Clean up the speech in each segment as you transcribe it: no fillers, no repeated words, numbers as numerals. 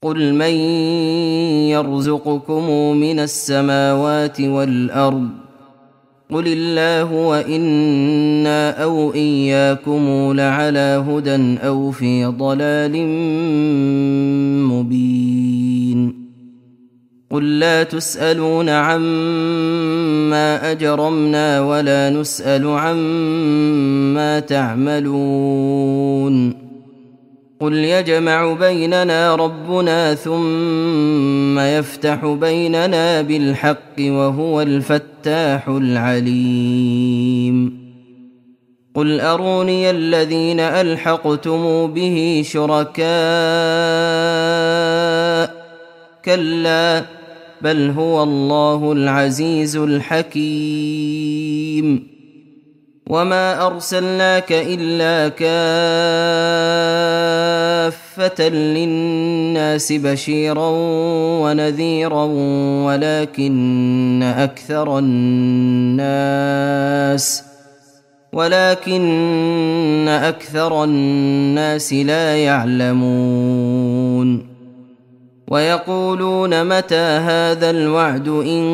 قل من يرزقكم من السماوات والأرض قل الله وإنا أو إياكم لعلى هدى أو في ضلال مبين قل لا تسألون عما أجرمنا ولا نسأل عما تعملون قل يجمع بيننا ربنا ثم يفتح بيننا بالحق وهو الفتاح العليم قل أروني الذين ألحقتم به شركاء كلا بل هو الله العزيز الحكيم وما أرسلناك إلا كافة للناس بشيرا ونذيرا ولكن أكثر الناس لا يعلمون ويقولون متى هذا الوعد إن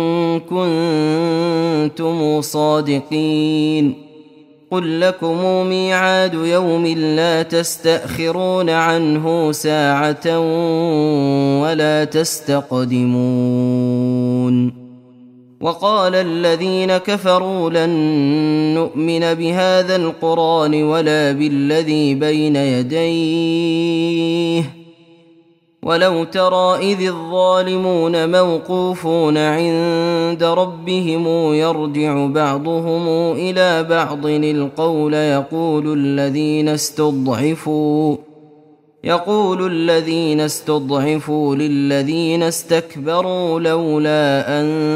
كنتم صادقين قل لكم ميعاد يوم لا تستأخرون عنه ساعة ولا تستقدمون وقال الذين كفروا لن نؤمن بهذا القرآن ولا بالذي بين يديه ولو ترى إذ الظالمون موقوفون عند ربهم يرجع بعضهم إلى بعض القول يقول الذين استضعفوا للذين استكبروا لولا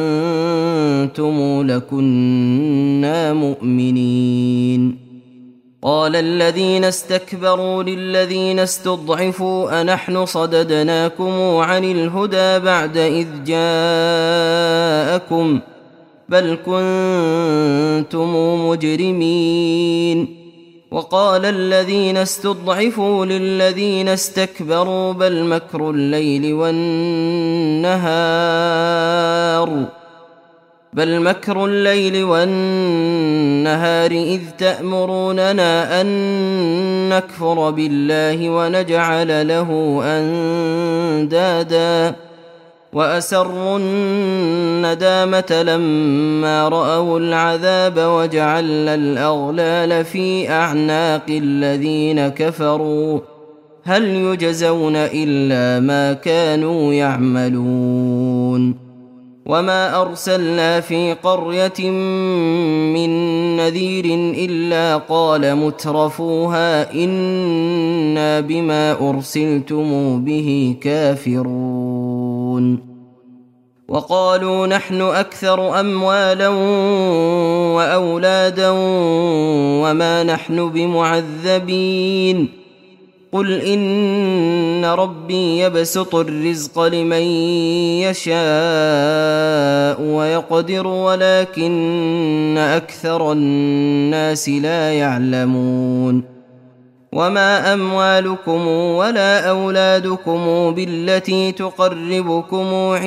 أنتم لكنا مؤمنين قال الذين استكبروا للذين استضعفوا أنحن صددناكم عن الهدى بعد إذ جاءكم بل كنتم مجرمين وقال الذين استضعفوا للذين استكبروا بل مكر الليل والنهار إذ تأمروننا أن نكفر بالله ونجعل له أندادا وأسروا الندامة لما رأوا العذاب وجعلنا الأغلال في أعناق الذين كفروا هل يجزون إلا ما كانوا يعملون وما أرسلنا في قرية من نذير إلا قال مترفوها إنا بما أرسلتم به كافرون وقالوا نحن أكثر أموالا وأولادا وما نحن بمعذبين قل إن ربي يبسط الرزق لمن يشاء ويقدر ولكن أكثر الناس لا يعلمون وما أموالكم ولا أولادكم بالتي تقربكم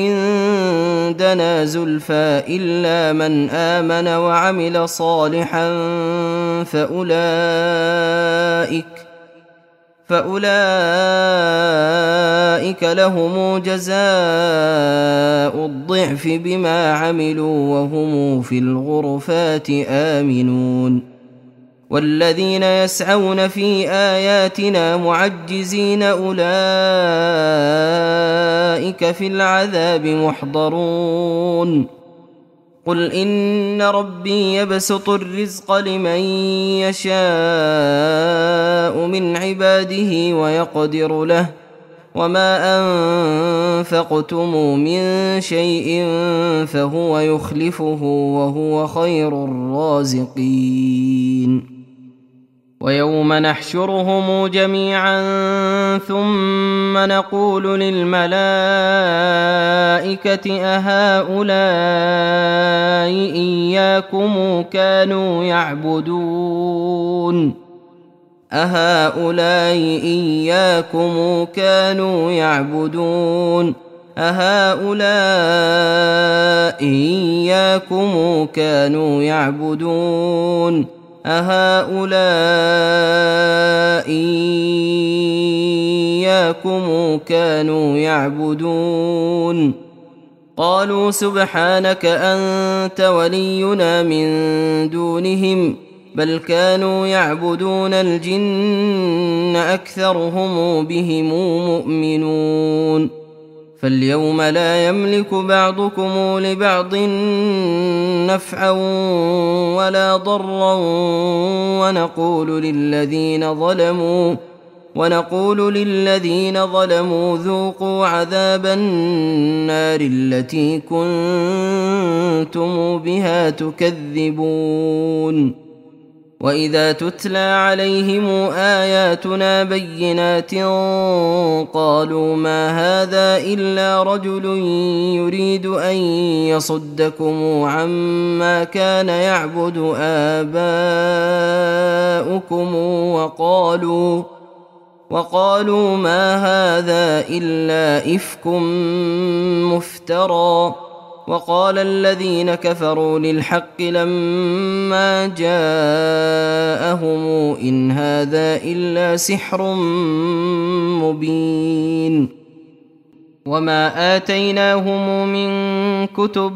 عندنا زلفى إلا من آمن وعمل صالحا فأولئك لهم جزاء الضعف بما عملوا وهم في الغرفات آمنون والذين يسعون في آياتنا معجزين أولئك في العذاب محضرون قل إن ربي يبسط الرزق لمن يشاء من عباده ويقدر له وما أنفقتم من شيء فهو يخلفه وهو خير الرازقين ويوم نحشرهم جميعا ثم نقول للملائكة أهؤلاء إياكم كانوا يعبدون أهؤلاء إياكم كانوا يعبدون أهؤلاء إياكم كانوا يعبدون أهؤلاء إياكم كانوا يعبدون قالوا سبحانك أنت ولينا من دونهم بل كانوا يعبدون الجن أكثرهم بهم مؤمنون فاليوم لا يملك بعضكم لبعض نفعا ولا ضرا ونقول للذين ظلموا ذوقوا عذاب النار التي كنتم بها تكذبون وإذا تتلى عليهم آياتنا بينات قالوا ما هذا إلا رجل يريد أن يصدكم عما كان يعبد آباؤكم وقالوا ما هذا إلا إفك مفترى وقال الذين كفروا للحق لما جاءهم إن هذا إلا سحر مبين وما آتيناهم من كتب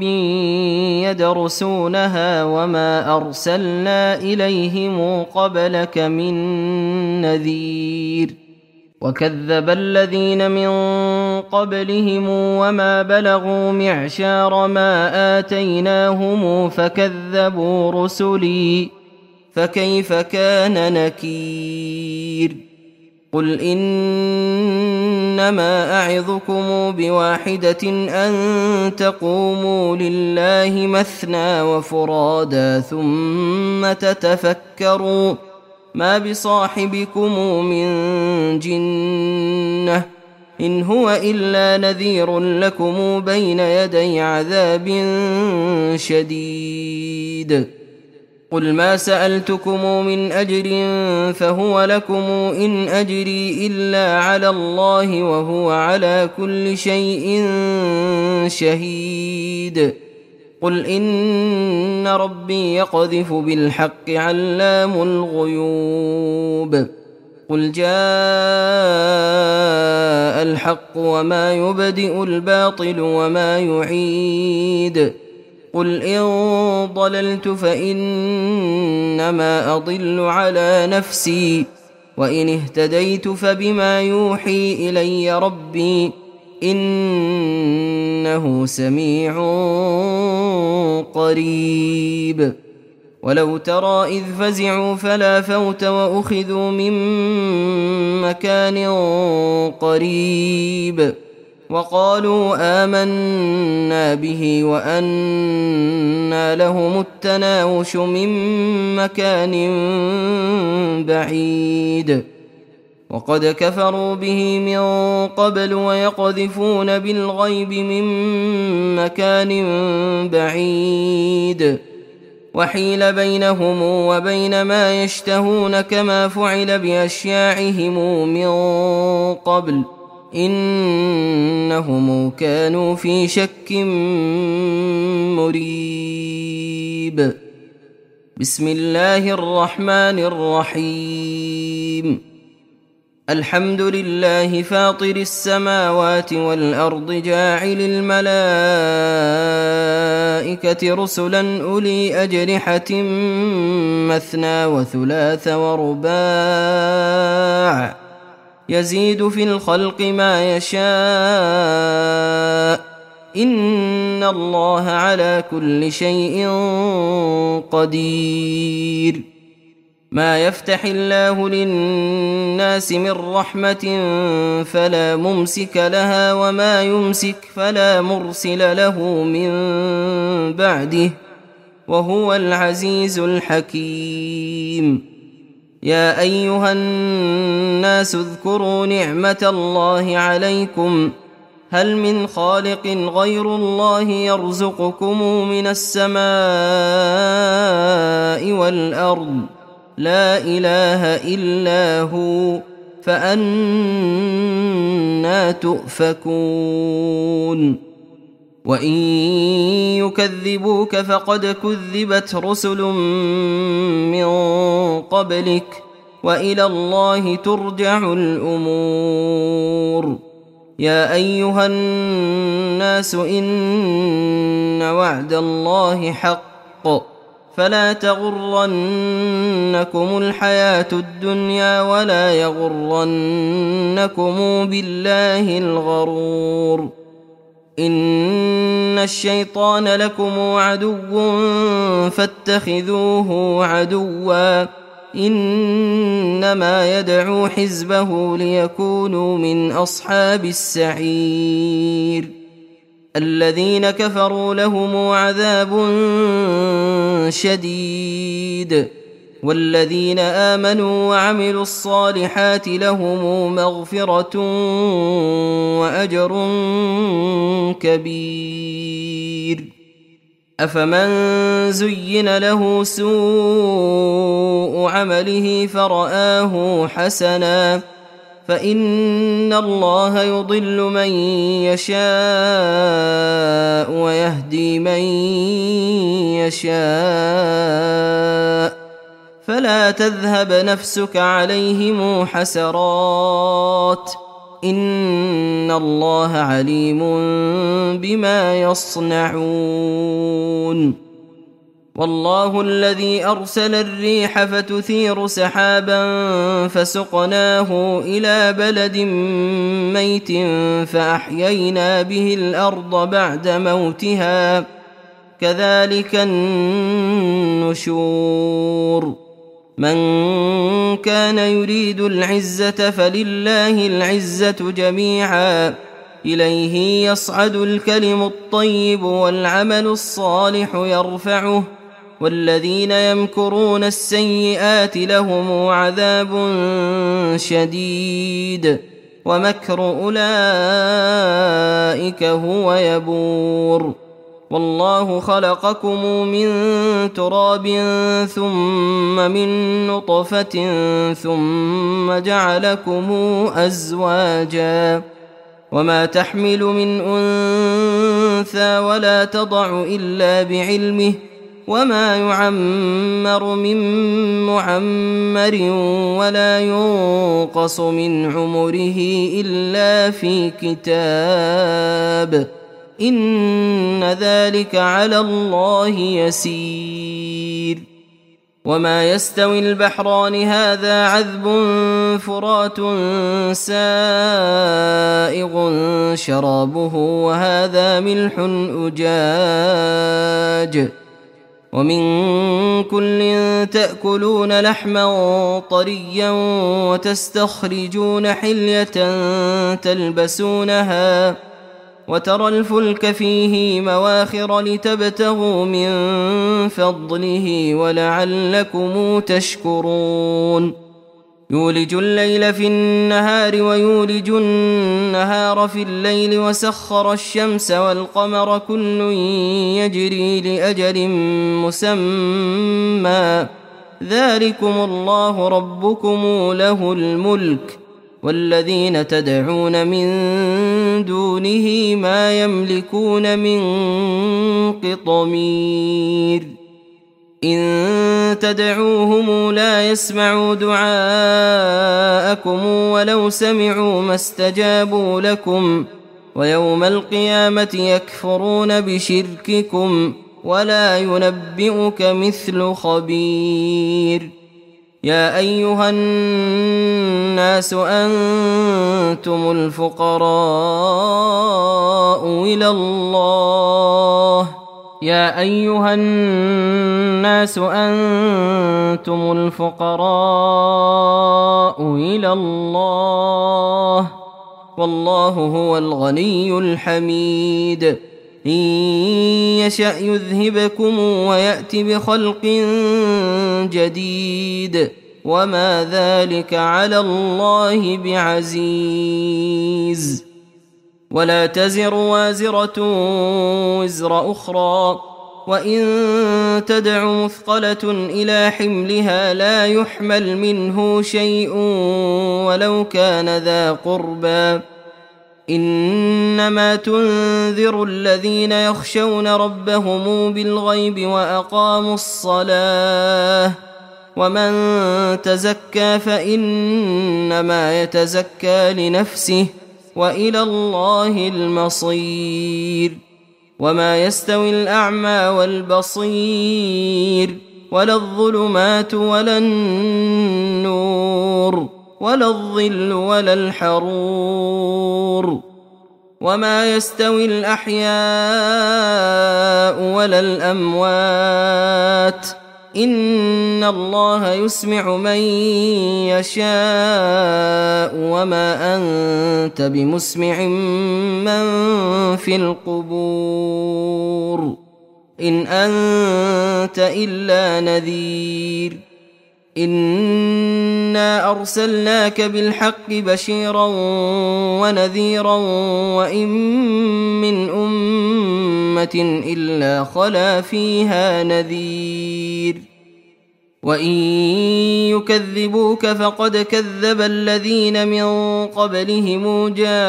يدرسونها وما أرسلنا إليهم قبلك من نذير وكذب الذين من قبلهم وما بلغوا معشار ما آتيناهم فكذبوا رسلي فكيف كان نكير قل إنما أعظكم بواحدة أن تقوموا لله مثنى وفرادا ثم تتفكروا ما بصاحبكم من جنة إن هو إلا نذير لكم بين يدي عذاب شديد قل ما سألتكم من أجر فهو لكم إن أجري إلا على الله وهو على كل شيء شهيد قل إن ربي يقذف بالحق علام الغيوب قل جاء الحق وما يبدئ الباطل وما يعيد قل إن ضللت فإنما أضل على نفسي وإن اهتديت فبما يوحي إلي ربي إنه سميع قريب ولو ترى إذ فزعوا فلا فوت وأخذوا من مكان قريب وقالوا آمنا به وأنى لهم التناوش من مكان بعيد وقد كفروا به من قبل ويقذفون بالغيب من مكان بعيد وحيل بينهم وبين ما يشتهون كما فعل بأشياعهم من قبل إنهم كانوا في شك مريب بسم الله الرحمن الرحيم الحمد لله فاطر السماوات والأرض جاعل الملائكة رسلا أولي أجنحة مثنى وثلاث ورباع يزيد في الخلق ما يشاء إن الله على كل شيء قدير ما يفتح الله للناس من رحمة فلا ممسك لها وما يمسك فلا مرسل له من بعده وهو العزيز الحكيم يا أيها الناس اذكروا نعمة الله عليكم هل من خالق غير الله يرزقكم من السماء والأرض لا إله إلا هو فأنى تؤفكون وإن يكذبوك فقد كذبت رسل من قبلك وإلى الله ترجع الأمور يا أيها الناس إن وعد الله حق فلا تغرنكم الحياة الدنيا ولا يغرنكم بالله الغرور إن الشيطان لكم عدو فاتخذوه عدوا إنما يدعو حزبه ليكونوا من أصحاب السعير الذين كفروا لهم عذاب شديد والذين آمنوا وعملوا الصالحات لهم مغفرة وأجر كبير أفمن زين له سوء عمله فرآه حسنا فإن الله يضل من يشاء ويهدي من يشاء فلا تذهب نفسك عليهم حسرات إن الله عليم بما يصنعون والله الذي أرسل الريح فتثير سحابا فسقناه إلى بلد ميت فأحيينا به الأرض بعد موتها كذلك النشور من كان يريد العزة فلله العزة جميعا إليه يصعد الكلم الطيب والعمل الصالح يرفعه والذين يمكرون السيئات لهم عذاب شديد ومكر أولئك هو يبور والله خلقكم من تراب ثم من نطفة ثم جعلكم أزواجا وما تحمل من أنثى ولا تضع إلا بعلمه وما يعمر من معمر ولا ينقص من عمره إلا في كتاب إن ذلك على الله يسير وما يستوي البحران هذا عذب فرات سائغ شرابه وهذا ملح أجاج ومن كل تأكلون لحما طريا وتستخرجون حلية تلبسونها وترى الفلك فيه مواخر لتبتغوا من فضله ولعلكم تشكرون يولج الليل في النهار ويولج النهار في الليل وسخر الشمس والقمر كل يجري لأجل مسمى ذلكم الله ربكم له الملك والذين تدعون من دونه ما يملكون من قطمير إن تدعوهم لا يسمعوا دعاءكم ولو سمعوا ما استجابوا لكم ويوم القيامة يكفرون بشرككم ولا ينبئك مثل خبير يا أيها الناس أنتم الفقراء إلى الله يا أيها الناس أنتم الفقراء إلى الله والله هو الغني الحميد إن يشأ يذهبكم ويأت بخلق جديد وما ذلك على الله بعزيز ولا تزر وازرة وزر أخرى وإن تدع مثقلة إلى حملها لا يحمل منه شيء ولو كان ذا قربى إنما تنذر الذين يخشون ربهم بالغيب وأقاموا الصلاة ومن تزكى فإنما يتزكى لنفسه وإلى الله المصير وما يستوي الأعمى والبصير ولا الظلمات ولا النور ولا الظل ولا الحرور وما يستوي الأحياء ولا الأموات إن الله يسمع من يشاء وما أنت بمسمع من في القبور إن أنت إلا نذير إنا أرسلناك بالحق بشيرا ونذيرا وإن من أمة إلا خلا فيها نذير وإن يكذبوك فقد كذب الذين من قبلهم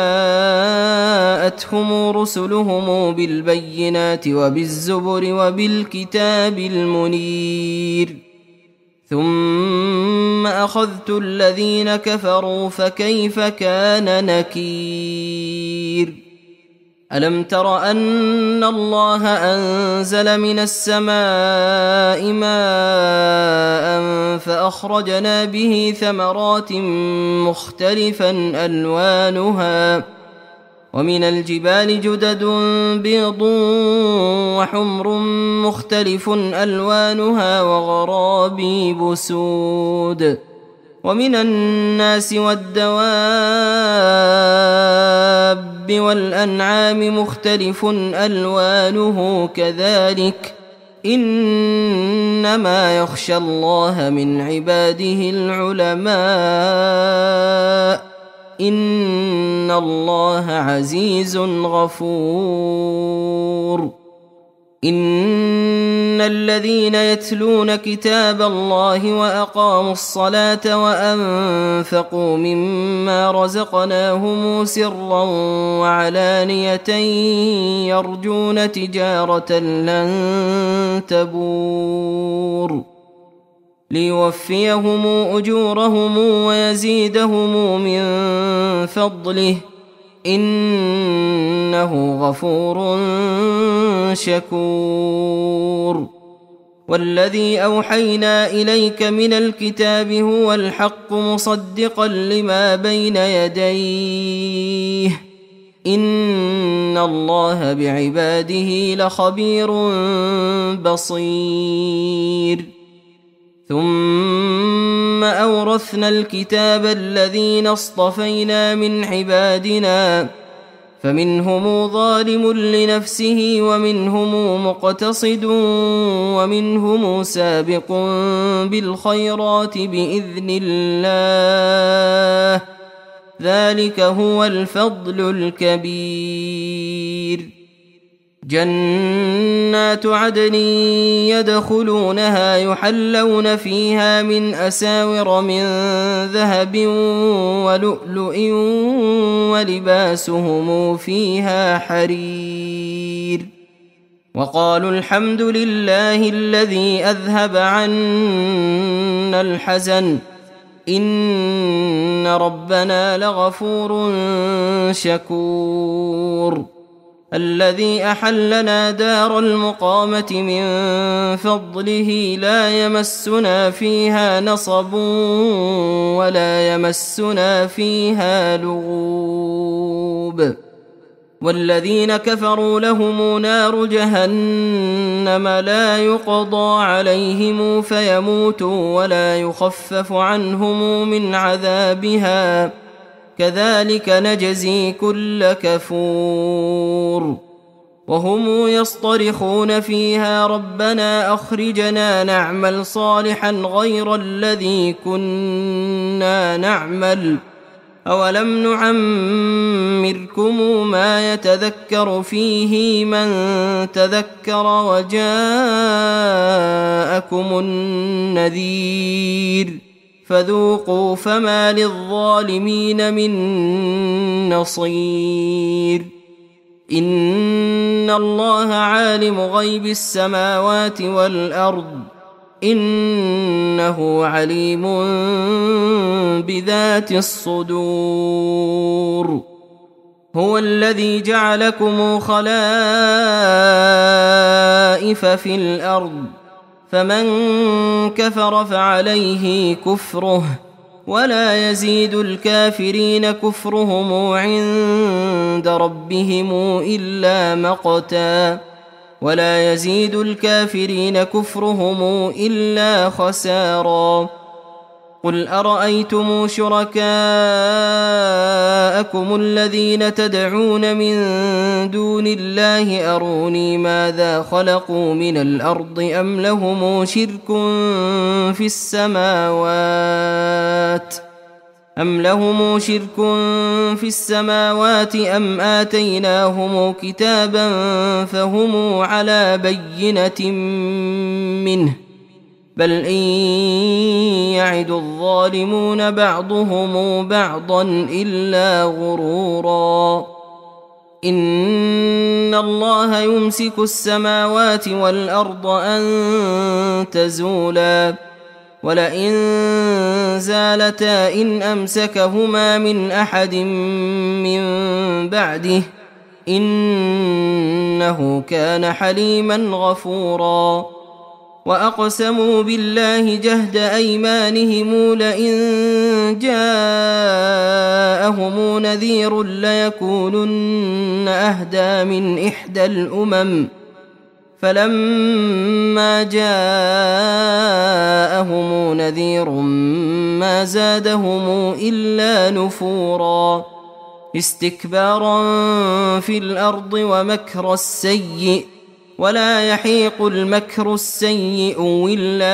جاءتهم رسلهم بالبينات وبالزبر وبالكتاب المنير ثم أخذت الذين كفروا فكيف كان نكير ألم تر أن الله أنزل من السماء ماء فأخرجنا به ثمرات مختلفا ألوانها ومن الجبال جدد بيض وحمر مختلف ألوانها وغرابيب سود ومن الناس والدواب والأنعام مختلف ألوانه كذلك إنما يخشى الله من عباده العلماء إن الله عزيز غفور إن الذين يتلون كتاب الله وأقاموا الصلاة وأنفقوا مما رزقناهم سرا وعلانية يرجون تجارة لن تبور ليوفيهم أجورهم ويزيدهم من فضله إنه غفور شكور والذي أوحينا إليك من الكتاب هو الحق مصدقا لما بين يديه إن الله بعباده لخبير بصير ثم أورثنا الكتاب الذين اصطفينا من عبادنا فمنهم ظالم لنفسه ومنهم مقتصد ومنهم سابق بالخيرات بإذن الله ذلك هو الفضل الكبير جنات عدن يدخلونها يحلون فيها من أساور من ذهب ولؤلؤ ولباسهم فيها حرير وقالوا الحمد لله الذي أذهب عنا الحزن إن ربنا لغفور شكور الذي أحلنا دار المقامة من فضله لا يمسنا فيها نصب ولا يمسنا فيها لغوب والذين كفروا لهم نار جهنم لا يقضى عليهم فيموتوا ولا يخفف عنهم من عذابها كذلك نجزي كل كفور وهم يصطرخون فيها ربنا أخرجنا نعمل صالحا غير الذي كنا نعمل أولم نعمركم ما يتذكر فيه من تذكر وجاءكم النذير فذوقوا فما للظالمين من نصير إن الله عالم غيب السماوات والأرض إنه عليم بذات الصدور هو الذي جعلكم خلائف في الأرض فمن كفر فعليه كفره ولا يزيد الكافرين كفرهم عند ربهم إلا مقتا ولا يزيد الكافرين كفرهم إلا خسارا قل أرأيتم شركاءكم الذين تدعون من دون الله أروني ماذا خلقوا من الأرض أم لهم شرك في السماوات أم آتيناهم كتابا فهم على بينة منه بل إن يعد الظالمون بعضهم بعضا إلا غرورا إن الله يمسك السماوات والأرض أن تزولا ولئن زالتا إن أمسكهما من أحد من بعده إنه كان حليما غفورا وأقسموا بالله جهد أيمانهم لئن جاءهم نذير ليكونن أهدى من إحدى الأمم فلما جاءهم نذير ما زادهم إلا نفورا استكبارا في الأرض ومكر السيء ولا يحيق المكر السيء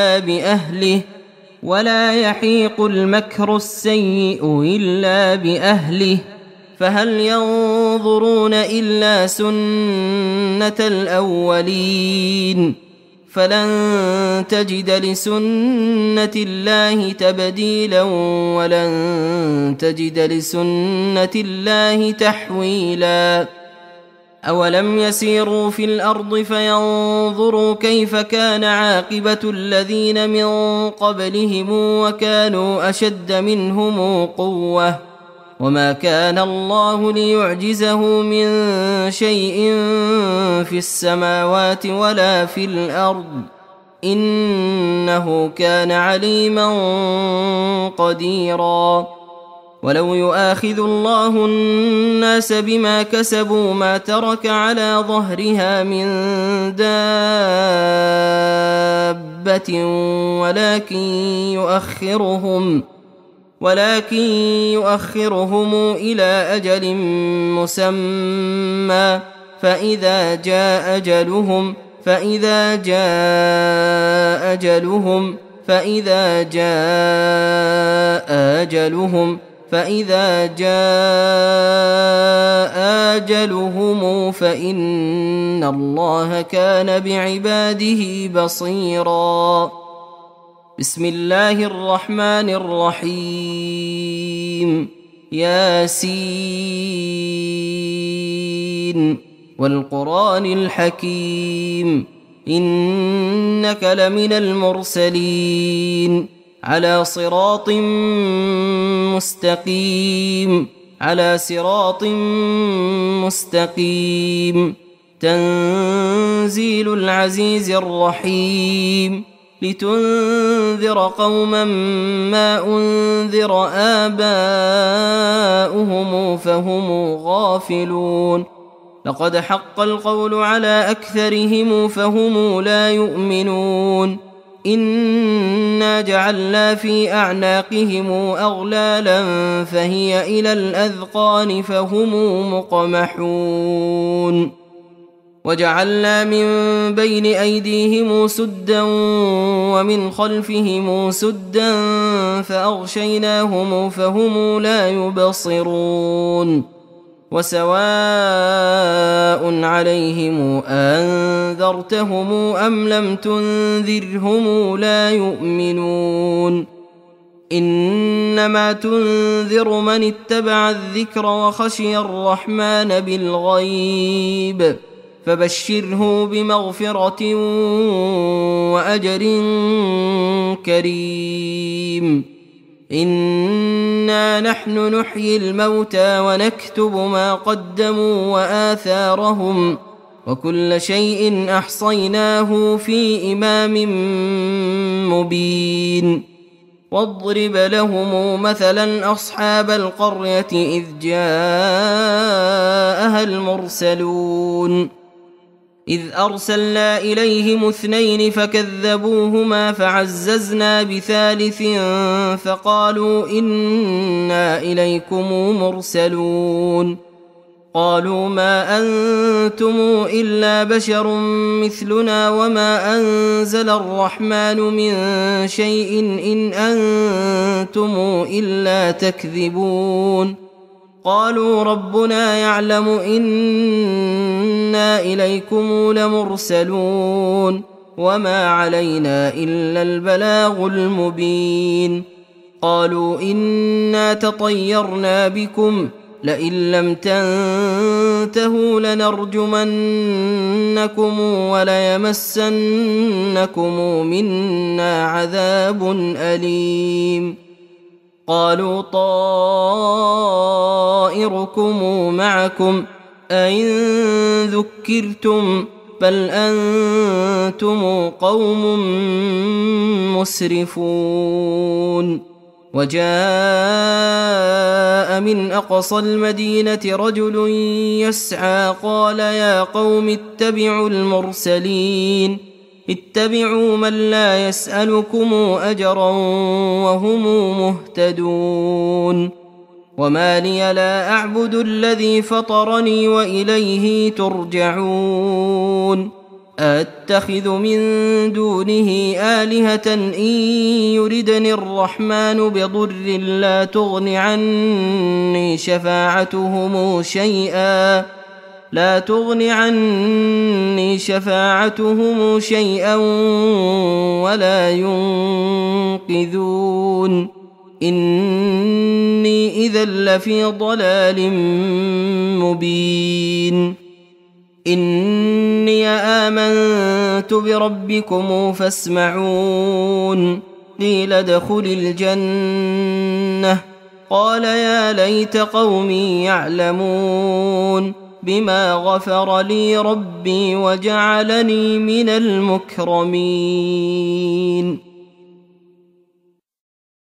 إلا بأهله فهل ينظرون إلا سنة الأولين فلن تجد لسنة الله تبديلا ولن تجد لسنة الله تحويلا أولم يسيروا في الأرض فينظروا كيف كان عاقبة الذين من قبلهم وكانوا أشد منهم قوة وما كان الله ليعجزه من شيء في السماوات ولا في الأرض إنه كان عليما قديرا ولو يؤاخذ الله الناس بما كسبوا ما ترك على ظهرها من دابة ولكن يؤخرهم إلى أجل مسمى فإذا جاء أجلهم فإن الله كان بعباده بصيرا بسم الله الرحمن الرحيم ياسين والقرآن الحكيم إنك لمن المرسلين على صراط مستقيم تنزيل العزيز الرحيم لتنذر قوما ما أنذر آباؤهم فهم غافلون لقد حق القول على أكثرهم فهم لا يؤمنون إنا جعلنا في أعناقهم أغلالا فهي إلى الأذقان فهم مقمحون وجعلنا من بين أيديهم سدا ومن خلفهم سدا فأغشيناهم فهم لا يبصرون وسواء عليهم أنذرتهم أم لم تنذرهم لا يؤمنون إنما تنذر من اتبع الذكر وخشي الرحمن بالغيب فبشره بمغفرة وأجر كريم إنا نحن نحيي الموتى ونكتب ما قدموا وآثارهم وكل شيء أحصيناه في إمام مبين واضرب لهم مثلا أصحاب القرية إذ جاءها المرسلون إذ أرسلنا إليهم 2 فكذبوهما فعززنا بثالث فقالوا إنا إليكم مرسلون قالوا ما أنتم إلا بشر مثلنا وما أنزل الرحمن من شيء إن أنتم إلا تكذبون قالوا ربنا يعلم إنا إليكم لمرسلون وما علينا إلا البلاغ المبين قالوا إنا تطيرنا بكم لئن لم تنتهوا لنرجمنكم وليمسنكم منا عذاب أليم قالوا طائركم معكم أئن ذكرتم بل أنتم قوم مسرفون وجاء من أقصى المدينة رجل يسعى قال يا قوم اتبعوا المرسلين اتبعوا من لا يسألكم أجرا وهم مهتدون وما لي لا أعبد الذي فطرني وإليه ترجعون أتخذ من دونه آلهة إن يردني الرحمن بضر لا تغن عني شفاعتهم شيئا ولا ينقذون إني إذا لفي ضلال مبين إني آمنت بربكم فاسمعون قيل ادخل الجنة قال يا ليت قومي يعلمون بما غفر لي ربي وجعلني من المكرمين